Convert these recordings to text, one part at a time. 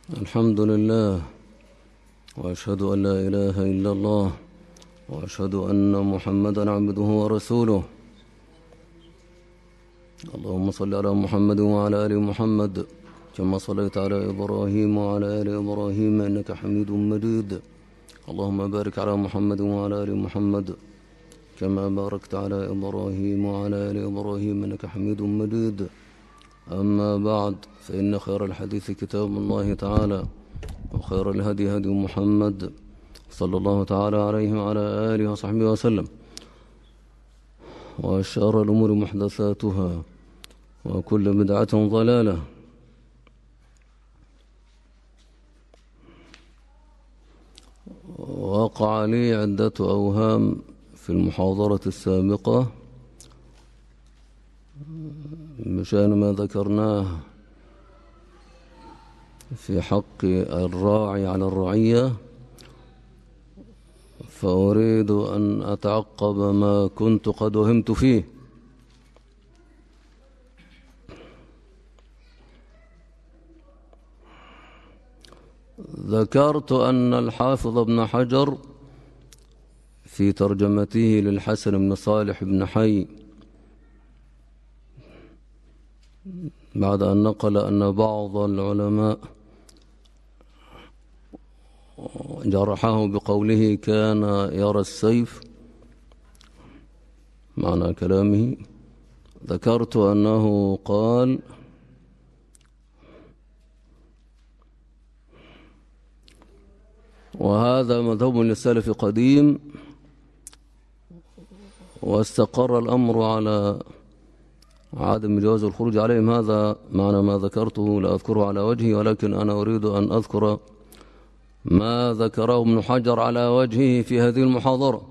الحمد لله، وأشهد أن لا إله إلا الله، وأشهد أن محمدا عبده ورسوله. اللهم صل على محمد وعلى آل محمد كما صليت على إبراهيم وعلى آل إبراهيم إنك حميد مجيد. اللهم بارك على محمد وعلى آل محمد كما باركت على إبراهيم وعلى آل إبراهيم إنك حميد مجيد. أما بعد، فإن خير الحديث كتاب الله تعالى، وخير الهدي هدي محمد صلى الله تعالى عليه وعلى آله وصحبه وسلم، وشر الأمور محدثاتها، وكل بدعة ضلالة. وقع لي عدة أوهام في المحاضرة السابقة بشأن ما ذكرناه في حق الراعي على الرعية، فأريد أن أتعقب ما كنت قد وهمت فيه. ذكرت أن الحافظ ابن حجر في ترجمته للحسن بن صالح بن حي، بعد أن نقل أن بعض العلماء جرحه بقوله كان يرى السيف، معنى كلامه، ذكرت أنه قال: وهذا مذهب للسلف قديم، واستقر الأمر على عدم جواز الخروج عليهم. هذا معنى ما ذكرته، لا أذكره على وجهه، ولكن أنا أريد أن أذكر ما ذكره ابن حجر على وجهه في هذه المحاضرة.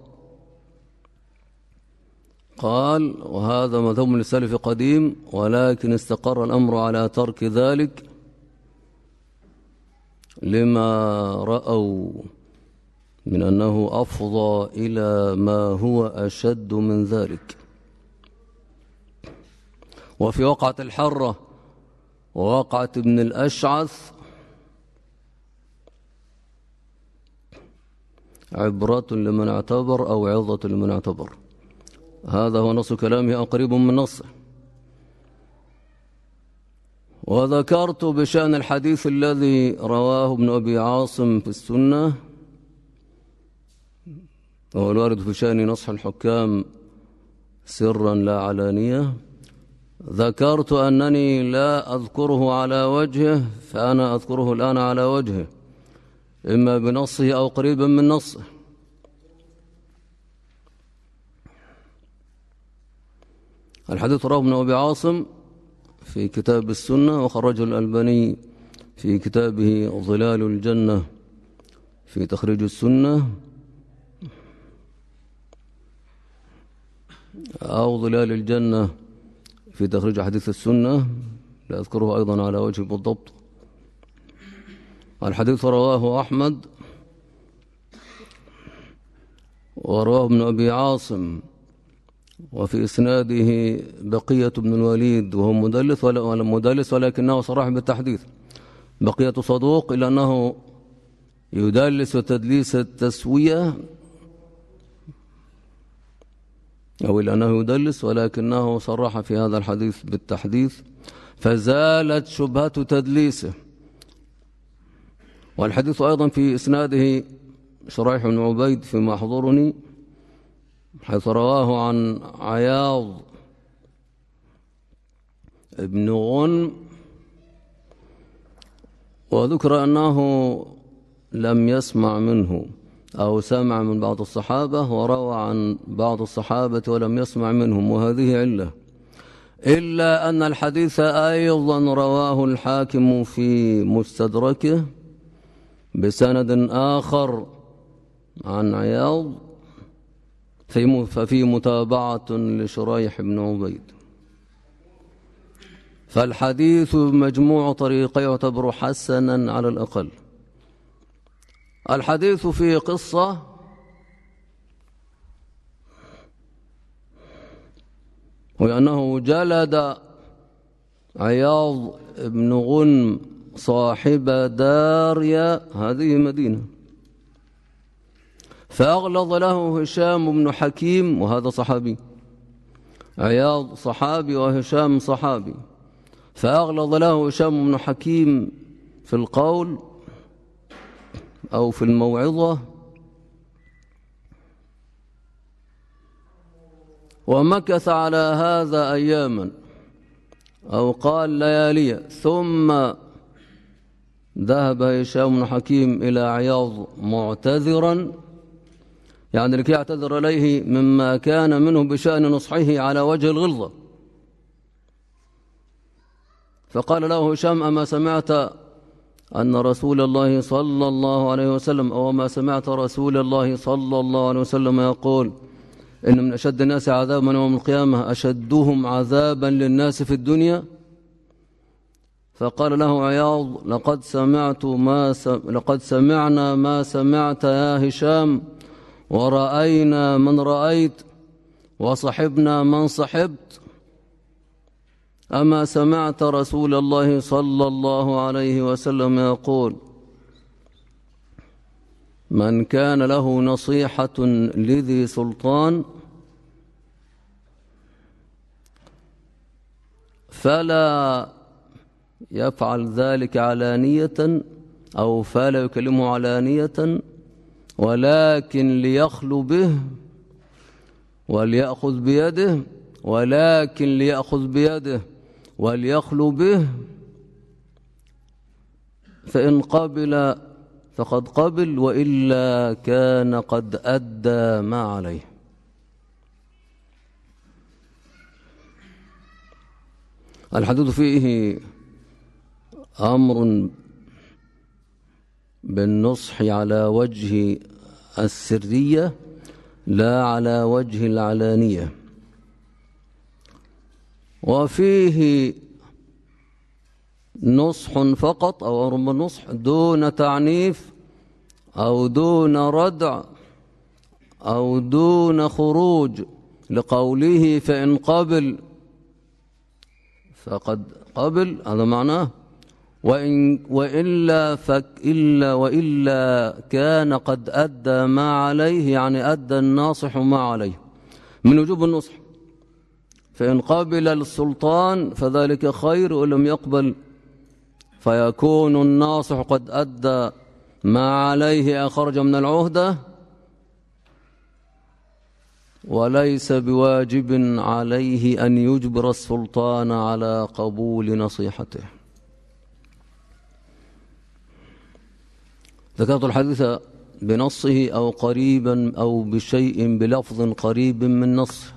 قال: وهذا مذهب للسلف قديم، ولكن استقر الأمر على ترك ذلك لما رأوا من أنه أفضى إلى ما هو أشد من ذلك. وفي وقعة الحرة ووقعة ابن الأشعث عبرة لمن اعتبر أو عظة لمن اعتبر. هذا هو نص كلامه أو قريب من نصه. وذكرت بشأن الحديث الذي رواه ابن أبي عاصم في السنة، وهو الوارد في شأن نصح الحكام سرا لا علانية. ذكرت أنني لا أذكره على وجهه، فأنا أذكره الآن على وجهه، إما بنصه أو قريبا من نصه. الحديث رواه ابن أبي عاصم في كتاب السنة، وخرجه الألباني في كتابه ظلال الجنة في تخريج السنة، أو ظلال الجنة في تخريج حديث السنة، لا أذكره أيضا على وجه بالضبط. الحديث رواه أحمد، ورواه ابن أبي عاصم، وفي إسناده بقية بن الوليد، وهو مدلس ولكنه صرح بالتحديث. بقية صدوق، إلا أنه يدلس تدليس التسوية، أو إلا أنه يدلس ولكنه صرح في هذا الحديث بالتحديث، فزالت شبهة تدليسه. والحديث أيضا في إسناده شريح بن عبيد فيما يحضرني، حيث رواه عن عياض ابن غنم، وذكر أنه لم يسمع منه، أو سمع من بعض الصحابة وروى عن بعض الصحابة ولم يسمع منهم، وهذه علة. إلا أن الحديث أيضا رواه الحاكم في مستدركه بسند آخر عن عياض، ففي متابعة لشريح بن عبيد. فالحديث مجموع طريقي يعتبر حسنا على الأقل. الحديث في قصة وأنه جلد عياض بن غنم صاحب داريا، هذه مدينة، فأغلظ له هشام بن حكيم، وهذا صحابي، عياض صحابي وهشام صحابي، فأغلظ له هشام بن حكيم في القول أو في الموعظة، ومكث على هذا أياما أو قال لياليا، ثم ذهب هشام بن حكيم إلى عياض معتذرا، يعني لكي يعتذر إليه مما كان منه بشأن نصحه على وجه الغلظة. فقال له هشام: أما سمعت أن رسول الله صلى الله عليه وسلم، أو ما سمعت رسول الله صلى الله عليه وسلم يقول: إن من أشد الناس عذابا يوم القيامة أشدهم عذابا للناس في الدنيا؟ فقال له عياض: لقد سمعنا ما سمعت يا هشام، ورأينا من رأيت، وصحبنا من صحبت. أما سمعت رسول الله صلى الله عليه وسلم يقول: من كان له نصيحة لذي سلطان فلا يفعل ذلك علانية، أو فلا يكلمه علانية، ولكن ليخلو به وليأخذ بيده، ولكن ليأخذ بيده وليخلو به، فإن قبل فقد قبل، وإلا كان قد أدى ما عليه. الحديث فيه أمر بالنصح على وجه السرية لا على وجه العلانية، وفيه نصح فقط أو أمر بالنصح دون تعنيف أو دون ردع أو دون خروج، لقوله فإن قبل فقد قبل، هذا معناه، وإلا كان قد أدى ما عليه، يعني أدى الناصح ما عليه من وجوب النصح. فإن قبل السلطان فذلك خير، ولم يقبل فيكون الناصح قد أدى ما عليه، أخرج من العهدة، وليس بواجب عليه أن يجبر السلطان على قبول نصيحته. ذكرت الحديث بنصه أو قريبا أو بشيء بلفظ قريب من نصه.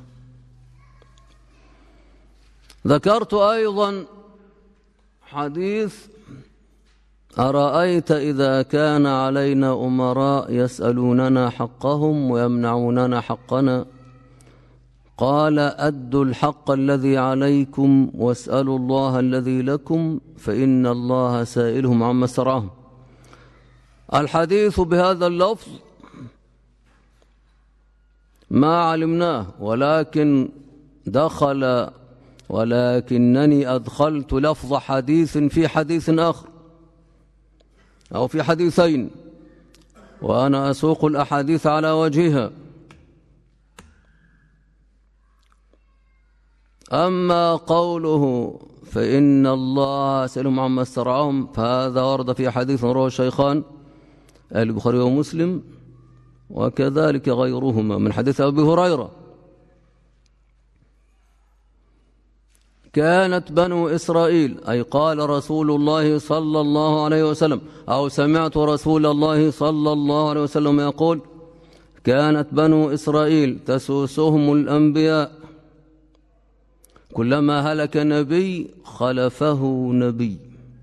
ذكرت أيضا حديث: أرأيت إذا كان علينا أمراء يسألوننا حقهم ويمنعوننا حقنا، قال: أدوا الحق الذي عليكم واسألوا الله الذي لكم، فإن الله سائلهم عما استرعاهم. الحديث بهذا اللفظ ما علمناه، ولكنني أدخلت لفظ حديث في حديث آخر أو في حديثين، وأنا أسوق الأحاديث على وجهها. أما قوله فإن الله سألهم عما استرعاهم، فهذا ورد في حديث رواه الشيخان البخاري ومسلم، وكذلك غيرهما من حديث أبي هريرة: كانت بنو إسرائيل، أي قال رسول الله صلى الله عليه وسلم، أو سمعت رسول الله صلى الله عليه وسلم يقول: كانت بنو إسرائيل تسوسهم الأنبياء، كلما هلك نبي خلفه نبي،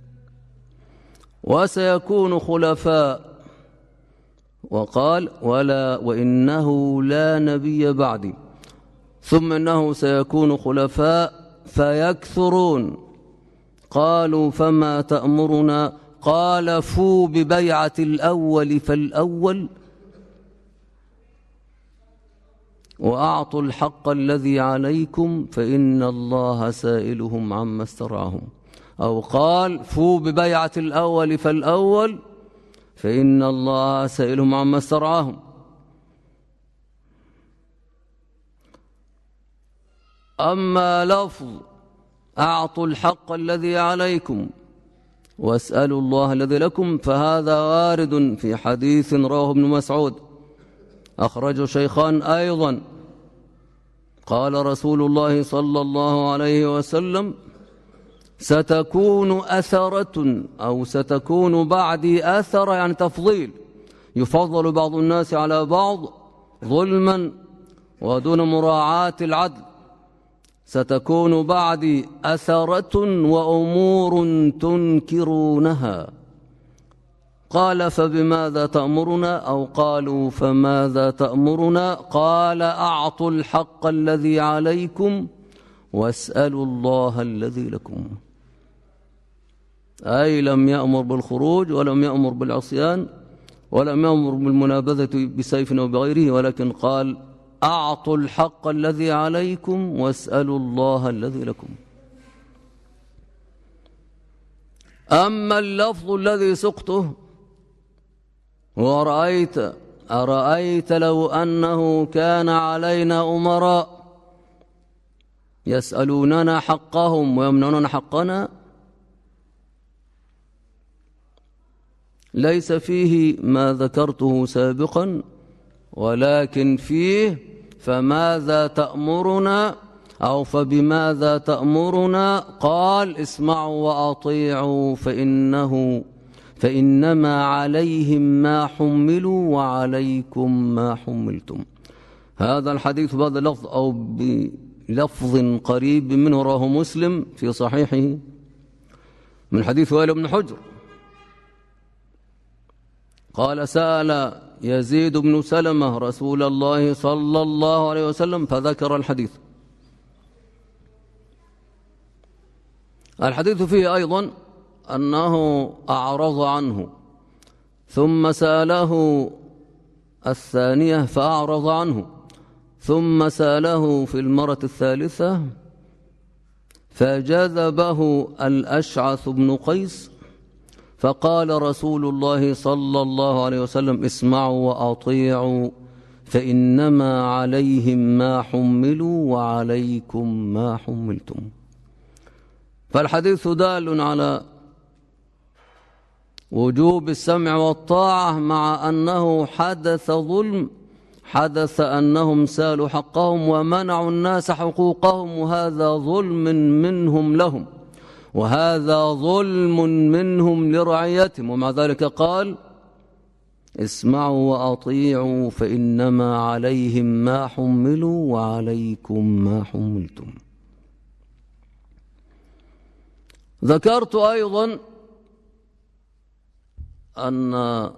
وسيكون خلفاء، وقال: وإنه لا نبي بعدي، ثم إنه سيكون خلفاء فيكثرون. قالوا: فما تأمرنا؟ قال: فوا ببيعة الأول فالأول، وأعطوا الحق الذي عليكم، فإن الله سائلهم عما استرعاهم. أو قال فوا ببيعة الأول فالأول فإن الله سائلهم عما استرعاهم. أما لفظ أعطوا الحق الذي عليكم واسألوا الله الذي لكم فهذا وارد في حديث رواه ابن مسعود أخرجه الشيخان أيضا. قال رسول الله صلى الله عليه وسلم ستكون أثرة أو ستكون بعدي أثرة، يعني تفضيل، يفضل بعض الناس على بعض ظلما ودون مراعاة العدل. ستكون بعدي أثرة وأمور تنكرونها. قال فبماذا تأمرنا؟ أو قالوا فماذا تأمرنا؟ قال أعطوا الحق الذي عليكم واسألوا الله الذي لكم. أي لم يأمر بالخروج ولم يأمر بالعصيان ولم يأمر بالمنابذة بسيف أو بغيره، ولكن قال أعطوا الحق الذي عليكم واسألوا الله الذي لكم. أما اللفظ الذي سقته أرأيت لو أنه كان علينا أمراء يسألوننا حقهم ويمنعون حقنا، ليس فيه ما ذكرته سابقا، ولكن فيه فماذا تأمرنا أو فبماذا تأمرنا؟ قال اسمعوا وأطيعوا فإنما عليهم ما حملوا وعليكم ما حملتم. هذا الحديث بهذا اللفظ أو بلفظ قريب منه رواه مسلم في صحيحه من حديث وائل بن حجر قال سأل يزيد بن سلمة رسول الله صلى الله عليه وسلم فذكر الحديث. الحديث فيه أيضا أنه أعرض عنه ثم سأله الثانية فأعرض عنه ثم سأله في المرة الثالثة فجذبه الأشعث بن قيس فقال رسول الله صلى الله عليه وسلم اسمعوا وأطيعوا فإنما عليهم ما حملوا وعليكم ما حملتم. فالحديث دال على وجوب السمع والطاعة، مع أنه حدث ظلم، حدث أنهم سالوا حقهم ومنعوا الناس حقوقهم، وهذا ظلم منهم لهم وهذا ظلم منهم لرعيتهم، ومع ذلك قال اسمعوا وأطيعوا فإنما عليهم ما حملوا وعليكم ما حملتم. ذكرت أيضا أن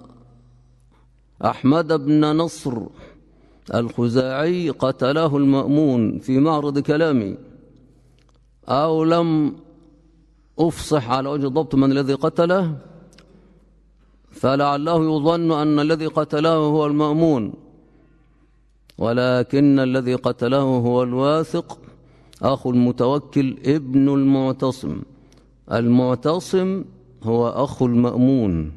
أحمد بن نصر الخزاعي قتله المأمون في معرض كلامي، أو لم أفصح على وجه الضبط من الذي قتله، فلعله يظن أن الذي قتله هو المأمون، ولكن الذي قتله هو الواثق أخو المتوكل ابن المعتصم. المعتصم هو أخو المأمون.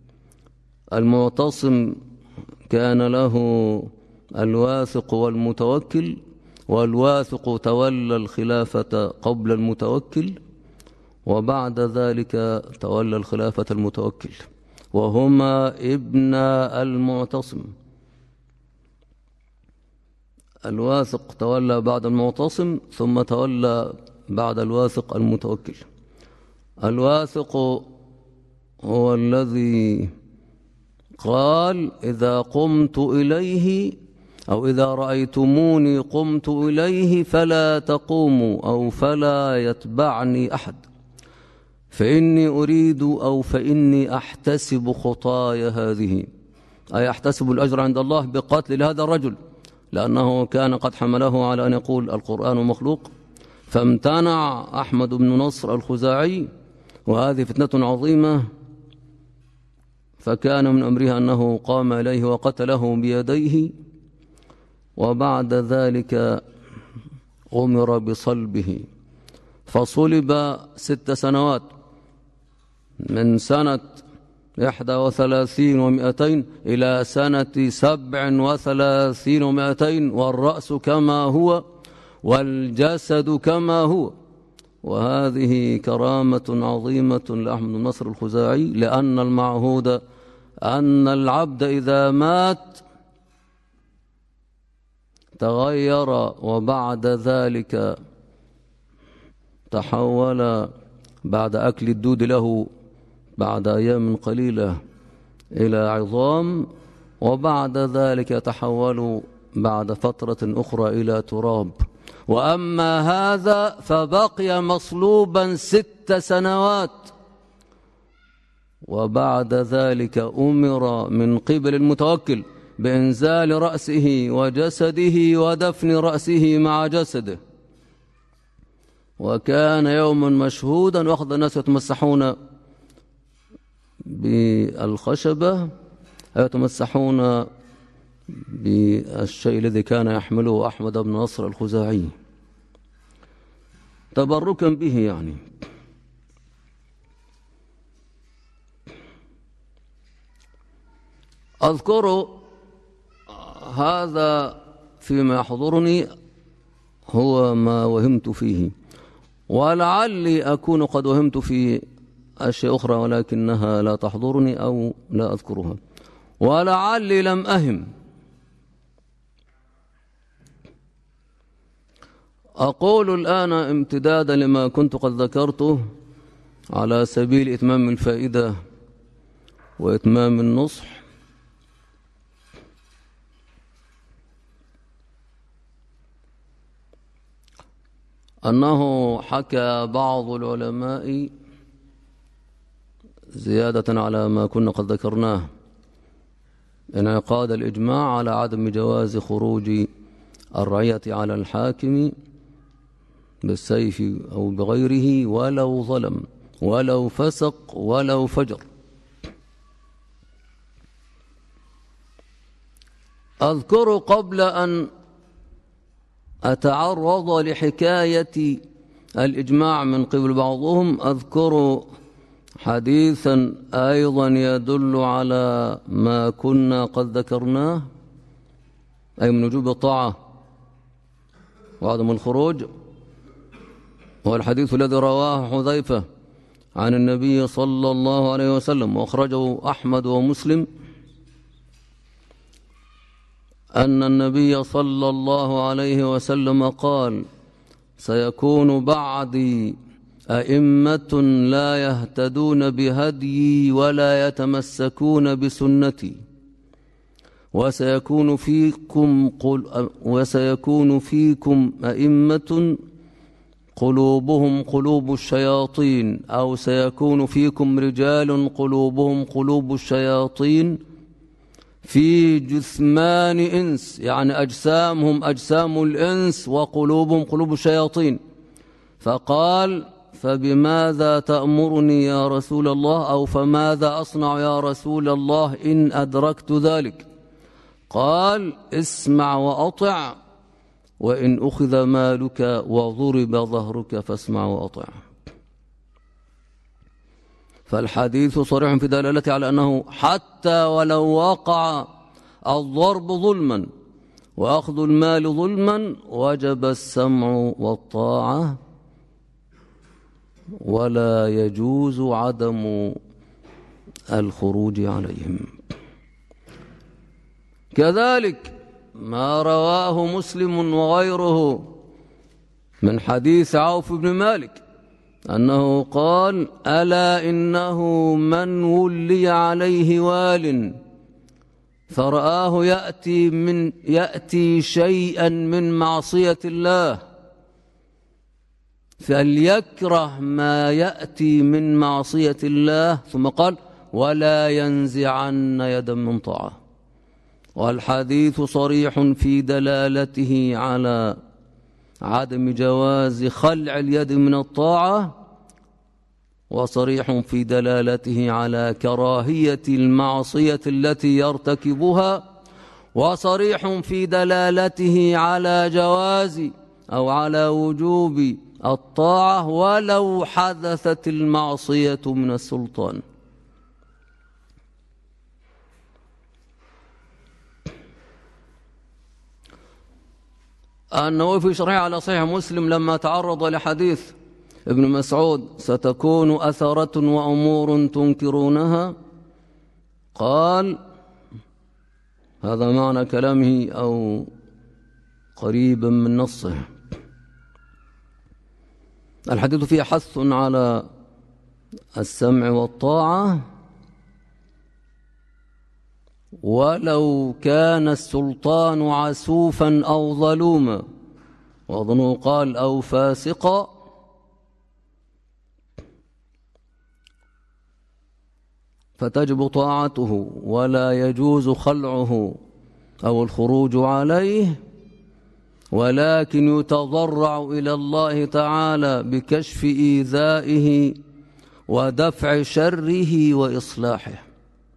المعتصم كان له الواثق والمتوكل، والواثق تولى الخلافة قبل المتوكل، وبعد ذلك تولى الخلافة المتوكل، وهما ابن المعتصم. الواثق تولى بعد المعتصم، ثم تولى بعد الواثق المتوكل. الواثق هو الذي قال إذا قمت إليه أو إذا رأيتموني قمت إليه فلا تقوموا أو فلا يتبعني أحد، فإني أريد أو فإني أحتسب خطايا هذه، أي أحتسب الأجر عند الله بقتل هذا الرجل، لأنه كان قد حمله على أن يقول القرآن مخلوق، فامتنع أحمد بن نصر الخزاعي، وهذه فتنة عظيمة، فكان من أمرها أنه قام إليه وقتله بيديه، وبعد ذلك أمر بصلبه. فصلب 6 سنوات، من سنة 31 و200 إلى سنة 37 و200، والرأس كما هو والجسد كما هو. وهذه كرامة عظيمة لأحمد بن نصر الخزاعي، لأن المعهود أن العبد إذا مات تغير، وبعد ذلك تحول بعد أكل الدود له بعد أيام قليلة إلى عظام، وبعد ذلك يتحول بعد فترة أخرى إلى تراب. وأما هذا فبقي مصلوبا 6 سنوات، وبعد ذلك أمر من قبل المتوكل بإنزال رأسه وجسده ودفن رأسه مع جسده. وكان يوما مشهودا، وأخذ الناس يتمسحون بالخشبة، يتمسحون بالشيء الذي كان يحمله أحمد بن نصر الخزاعي تبركا به يعني. أذكر هذا فيما يحضرني هو ما وهمت فيه، ولعلي أكون قد وهمت في أشياء أخرى ولكنها لا تحضرني أو لا أذكرها، ولعلي لم أهم. أقول الآن امتدادا لما كنت قد ذكرته على سبيل إتمام الفائدة وإتمام النصح، أنه حكى بعض العلماء زيادة على ما كنا قد ذكرناه انعقاد الإجماع على عدم جواز خروج الرعية على الحاكم بالسيف أو بغيره ولو ظلم ولو فسق ولو فجر. أذكر قبل أن أتعرض لحكاية الإجماع من قبل بعضهم، أذكر حديثا أيضا يدل على ما كنا قد ذكرناه، أي من وجوب الطاعة وعدم الخروج. هو الحديث الذي رواه حذيفة عن النبي صلى الله عليه وسلم وأخرجه أحمد ومسلم، أن النبي صلى الله عليه وسلم قال: سيكون بعدي أئمة لا يهتدون بهديي ولا يتمسكون بسنتي، وسيكون فيكم أئمة قلوبهم قلوب الشياطين، أو سيكون فيكم رجال قلوبهم قلوب الشياطين في جثمان إنس، يعني أجسامهم أجسام الإنس وقلوبهم قلوب الشياطين. فقال: فبماذا تأمرني يا رسول الله، أو فماذا أصنع يا رسول الله إن أدركت ذلك؟ قال: اسمع وأطع، وإن أخذ مالك وضرب ظهرك فاسمع وأطع. فالحديث صريح في دلالته على أنه حتى ولو وقع الضرب ظلما وأخذ المال ظلما وجب السمع والطاعة، ولا يجوز عدم الخروج عليهم. كذلك ما رواه مسلم وغيره من حديث عوف بن مالك أنه قال: ألا إنه من ولي عليه وال فرآه يأتي شيئا من معصية الله فليكره ما يأتي من معصية الله، ثم قال: ولا ينزعن يدا من طاعة. والحديث صريح في دلالته على عدم جواز خلع اليد من الطاعة، وصريح في دلالته على كراهية المعصية التي يرتكبها، وصريح في دلالته على جواز أو على وجوب الطاعة ولو حدثت المعصية من السلطان. النووي في شرحه على صحيح مسلم لما تعرض لحديث ابن مسعود ستكون أثرة وأمور تنكرونها قال هذا معنى كلامه أو قريبا من نصه. الحديث فيه حث على السمع والطاعة ولو كان السلطان عسوفا أو ظلوما، وأظنه قال أو فاسقا، فتجب طاعته ولا يجوز خلعه أو الخروج عليه، ولكن يتضرع إلى الله تعالى بكشف إيذائه ودفع شره وإصلاحه.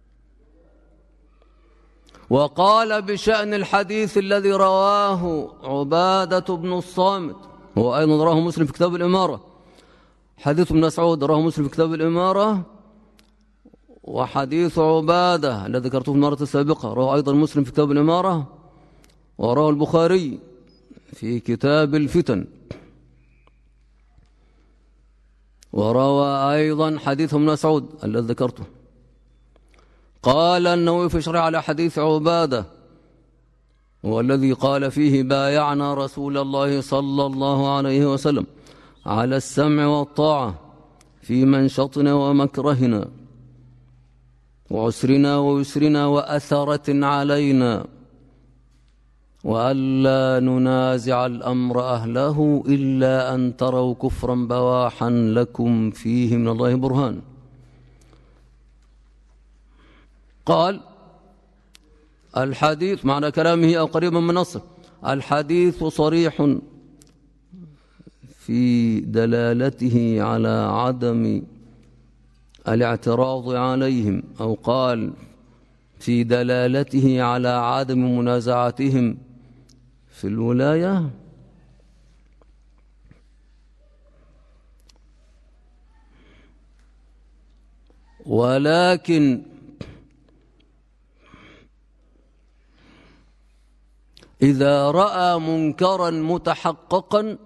وقال بشأن الحديث الذي رواه عبادة بن الصامت، هو أيضا رواه مسلم في كتاب الإمارة، حديث ابن مسعود رواه مسلم في كتاب الإمارة، وحديث عبادة الذي ذكرته في المرة السابقة رواه أيضا مسلم في كتاب الإمارة، ورواه البخاري في كتاب الفتن، وروى أيضا حديث ابن مسعود الذي ذكرته. قال النووي في شرح على حديث عبادة هو الذي قال فيه بايعنا رسول الله صلى الله عليه وسلم على السمع والطاعة في منشطنا ومكرهنا وعسرنا ويسرنا وأثرة علينا، وألا ننازع الأمر أهله إلا أن تروا كفرا بواحا لكم فيه من الله برهان. قال الحديث معنى كلامه أو قريبا من نصه الحديث صريح في دلالته على عدم الاعتراض عليهم، أو قال في دلالته على عدم منازعتهم في الولاية، ولكن إذا رأى منكرا متحققا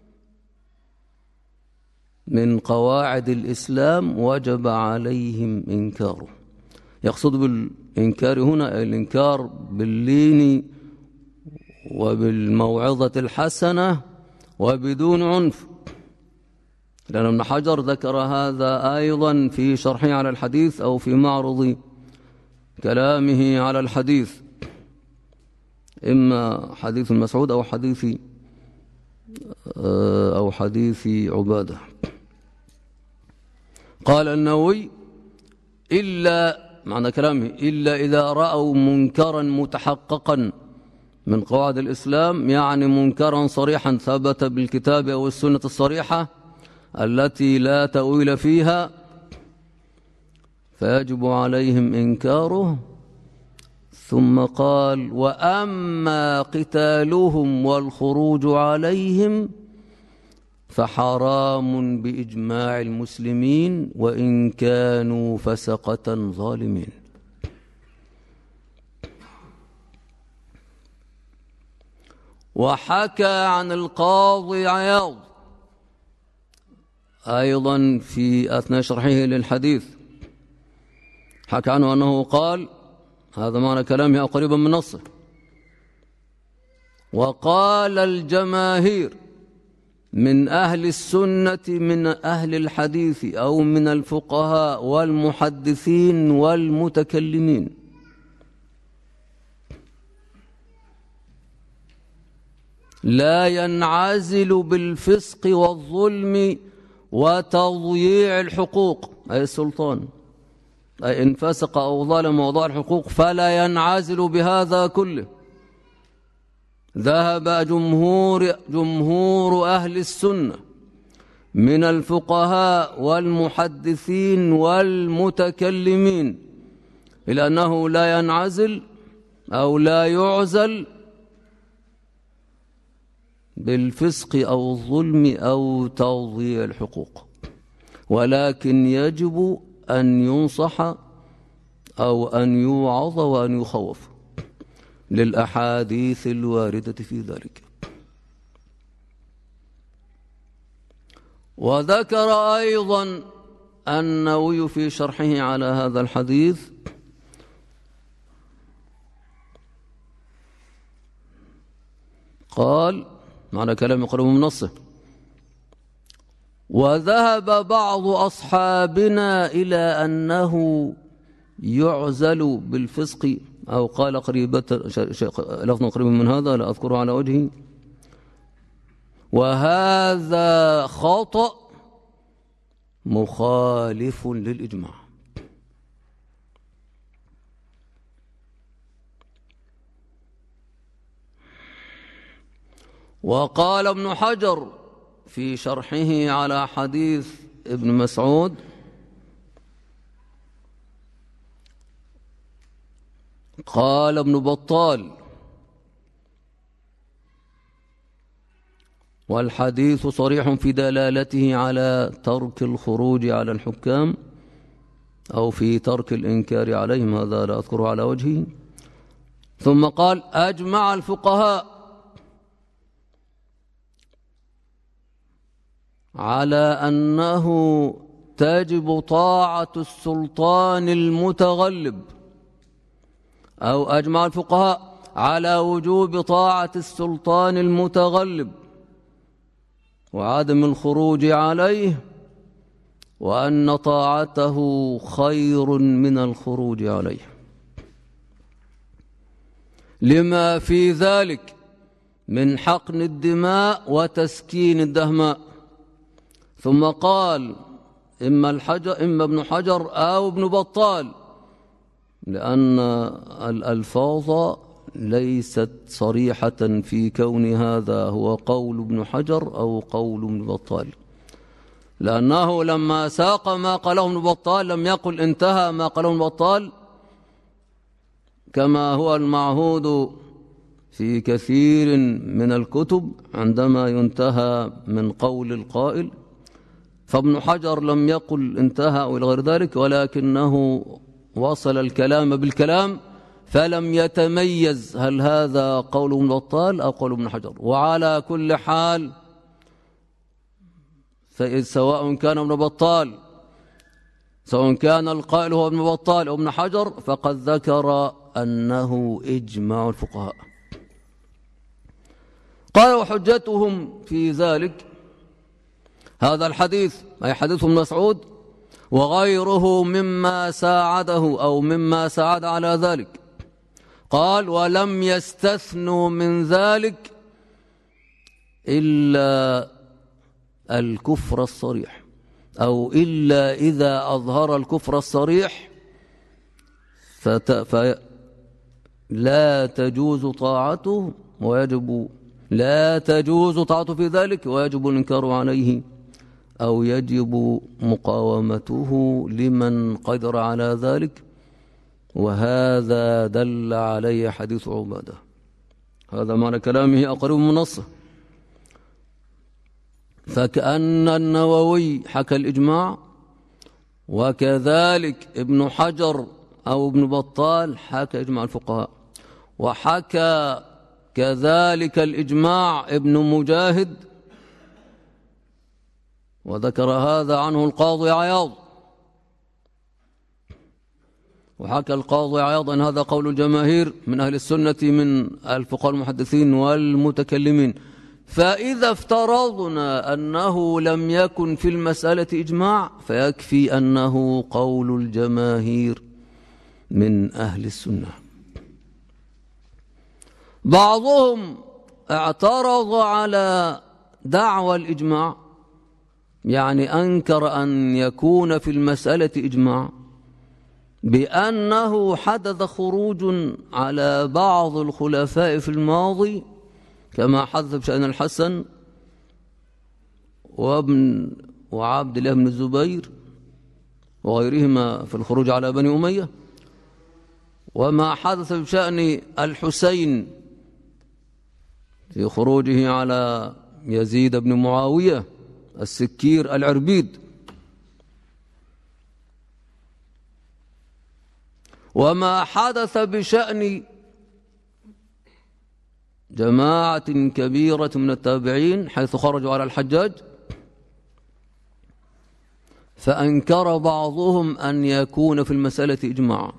من قواعد الإسلام وجب عليهم إنكاره. يقصد بالإنكار هنا الإنكار باللين وبالموعظة الحسنة وبدون عنف، لأن ابن حجر ذكر هذا أيضا في شرحه على الحديث أو في معرض كلامه على الحديث، إما حديث مسعود أو حديث عبادة. قال النووي إلا معنى كلامه إلا إذا رأوا منكرا متحققا من قواعد الإسلام، يعني منكرا صريحا ثبت بالكتاب أو السنة الصريحة التي لا تأويل فيها، فيجب عليهم إنكاره. ثم قال وأما قتالهم والخروج عليهم فحرام بإجماع المسلمين وإن كانوا فسقة ظالمين. وحكى عن القاضي عياض أيضا في أثناء شرحه للحديث، حكى عنه أنه قال هذا معنى كلامه أو قريبا من نصه، وقال الجماهير من أهل السنة من أهل الحديث أو من الفقهاء والمحدثين والمتكلمين لا ينعزل بالفسق والظلم وتضييع الحقوق، أي السلطان، أي إن فسق أو ظلم وضاع الحقوق فلا ينعزل بهذا كله. ذهب جمهور أهل السنة من الفقهاء والمحدثين والمتكلمين إلى أنه لا ينعزل أو لا يعزل بالفسق أو الظلم أو تضييع الحقوق، ولكن يجب أن ينصح أو أن يوعظ وأن يخوف للأحاديث الواردة في ذلك. وذكر أيضا النووي في شرحه على هذا الحديث قال معنى كلام يقرب من نصه: وذهب بعض أصحابنا إلى أنه يعزل بالفسق، أو قال قريبة لفظ قريب من هذا لا أذكره على وجهه، وهذا خطأ مخالف للإجماع. وقال ابن حجر في شرحه على حديث ابن مسعود: قال ابن بطال: والحديث صريح في دلالته على ترك الخروج على الحكام أو في ترك الإنكار عليهم، هذا لا أذكره على وجهه. ثم قال: أجمع الفقهاء على أنه تجب طاعة السلطان المتغلب، أو أجمع الفقهاء على وجوب طاعة السلطان المتغلب وعدم الخروج عليه، وأن طاعته خير من الخروج عليه، لما في ذلك من حقن الدماء وتسكين الدهماء. ثم قال: إما ابن حجر أو ابن بطال، لأن الألفاظ ليست صريحة في كون هذا هو قول ابن حجر أو قول ابن بطال، لأنه لما ساق ما قاله ابن بطال لم يقل انتهى ما قاله ابن بطال كما هو المعهود في كثير من الكتب عندما ينتهى من قول القائل. فابن حجر لم يقل انتهى أو إلى غير ذلك، ولكنه وصل الكلام بالكلام، فلم يتميز هل هذا قول ابن بطال أو قول ابن حجر. وعلى كل حال سواء كان ابن بطال، سواء كان القائل هو ابن بطال أو ابن حجر، فقد ذكر أنه إجماع الفقهاء. قال: وحجتهم في ذلك هذا الحديث، أي حديث ابن مسعود، وغيره مما ساعده أو مما ساعد على ذلك. قال: ولم يستثنوا من ذلك إلا الكفر الصريح، أو إلا إذا أظهر الكفر الصريح فلا تجوز طاعته ويجب لا تجوز طاعته في ذلك ويجب الإنكار عليه، أو يجب مقاومته لمن قدر على ذلك، وهذا دل عليه حديث عبادة. هذا معنى كلامه أقرب من نصه. فكأن النووي حكى الإجماع، وكذلك ابن حجر أو ابن بطال حكى إجماع الفقهاء، وحكى كذلك الإجماع ابن مجاهد، وذكر هذا عنه القاضي عياض، وحكى القاضي عياض أن هذا قول الجماهير من أهل السنة من الفقهاء المحدثين والمتكلمين. فإذا افترضنا أنه لم يكن في المسألة إجماع، فيكفي أنه قول الجماهير من أهل السنة. بعضهم اعترض على دعوى الإجماع، يعني أنكر أن يكون في المسألة إجماع، بأنه حدث خروج على بعض الخلفاء في الماضي، كما حدث بشأن الحسن وعبد الله بن الزبير وغيرهما في الخروج على بني أمية، وما حدث بشأن الحسين في خروجه على يزيد بن معاوية السكير العربيد. وما حدث بشأن جماعة كبيرة من التابعين حيث خرجوا على الحجاج، فأنكر بعضهم أن يكون في المسألة إجماع،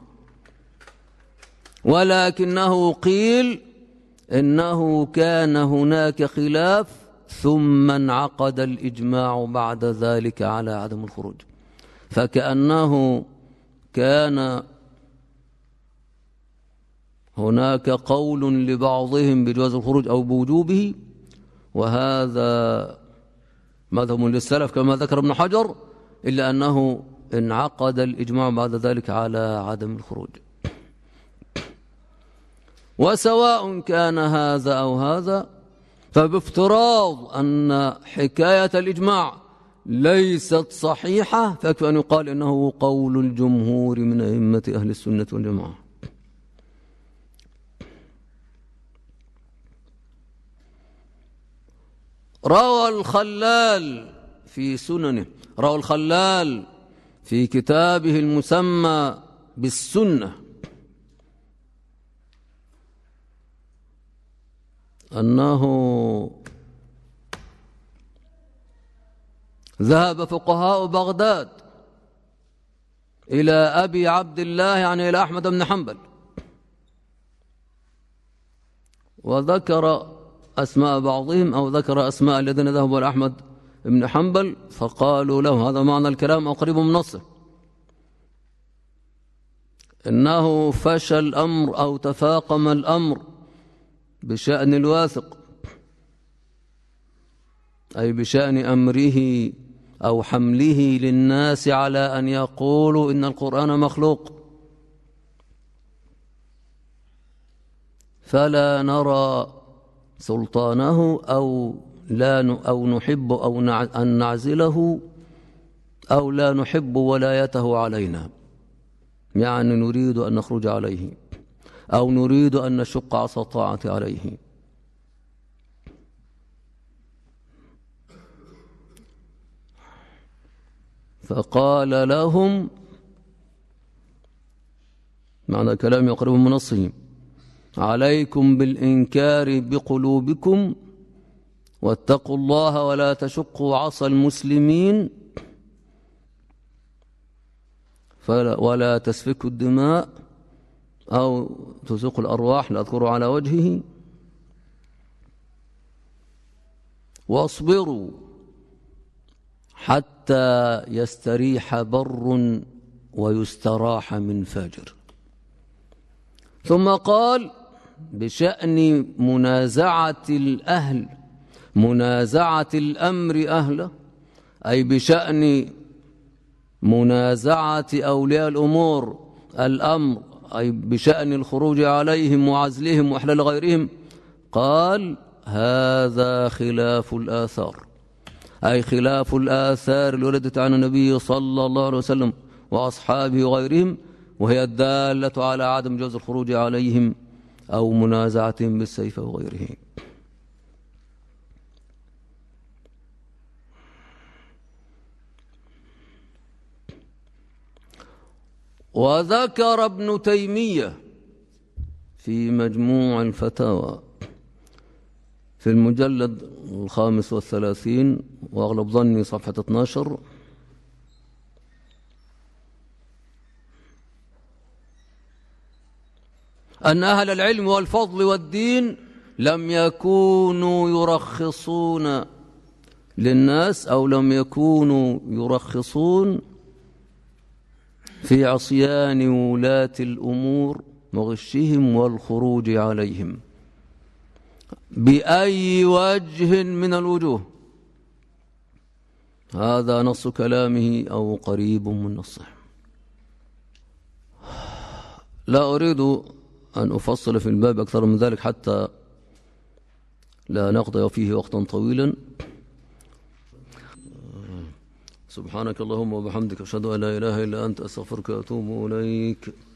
ولكنه قيل إنه كان هناك خلاف ثم انعقد الإجماع بعد ذلك على عدم الخروج، فكأنه كان هناك قول لبعضهم بجواز الخروج أو بوجوبه، وهذا مذهب للسلف كما ذكر ابن حجر، إلا أنه انعقد الإجماع بعد ذلك على عدم الخروج. وسواء كان هذا أو هذا، فبافتراض أن حكاية الإجماع ليست صحيحة، فيكفي أن يقال إنه قول الجمهور من أئمة أهل السنة والجماعة. روى الخلال في سننه، روى الخلال في كتابه المسمى بالسنة أنه ذهب فقهاء بغداد إلى أبي عبد الله يعني إلى أحمد بن حنبل، وذكر أسماء بعضهم أو ذكر أسماء الذين ذهبوا إلى أحمد بن حنبل، فقالوا له هذا معنى الكلام أو قريب من نصه، إنه فشى الأمر أو تفاقم الأمر بشأن الواثق، أي بشأن أمره أو حمله للناس على أن يقولوا إن القرآن مخلوق، فلا نرى سلطانه أو نحب أو أن نعزله أو لا نحب ولايته علينا، يعني نريد أن نخرج عليه أو نريد أن نشق عصا الطاعة عليه. فقال لهم معنى كلام يقرب من نصه: عليكم بالإنكار بقلوبكم واتقوا الله ولا تشقوا عصا المسلمين ولا تسفكوا الدماء أو تزقوا الأرواح، لا أذكروا على وجهه، واصبروا حتى يستريح بر ويستراح من فاجر. ثم قال بشأن منازعة الأهل، منازعة الأمر أهله، أي بشأن منازعة أولياء الأمور الأمر، أي بشأن الخروج عليهم وعزلهم وإحلال غيرهم، قال هذا خلاف الآثار، أي خلاف الآثار اللي وردت عن النبي صلى الله عليه وسلم وأصحابه وغيرهم، وهي الدالة على عدم جواز الخروج عليهم أو منازعتهم بالسيف وغيره. وذكر ابن تيمية في مجموع الفتاوى في المجلد 35 وأغلب ظني صفحة 12: أن أهل العلم والفضل والدين لم يكونوا يرخصون للناس أو لم يكونوا يرخصون في عصيان ولاة الأمور وغشهم والخروج عليهم بأي وجه من الوجوه. هذا نص كلامه أو قريب من نصه. لا أريد أن أفصل في الباب أكثر من ذلك حتى لا نقضي فيه وقتا طويلا. سبحانك اللهم وبحمدك أشهد أن لا إله إلا أنت أستغفرك وأتوب إليك.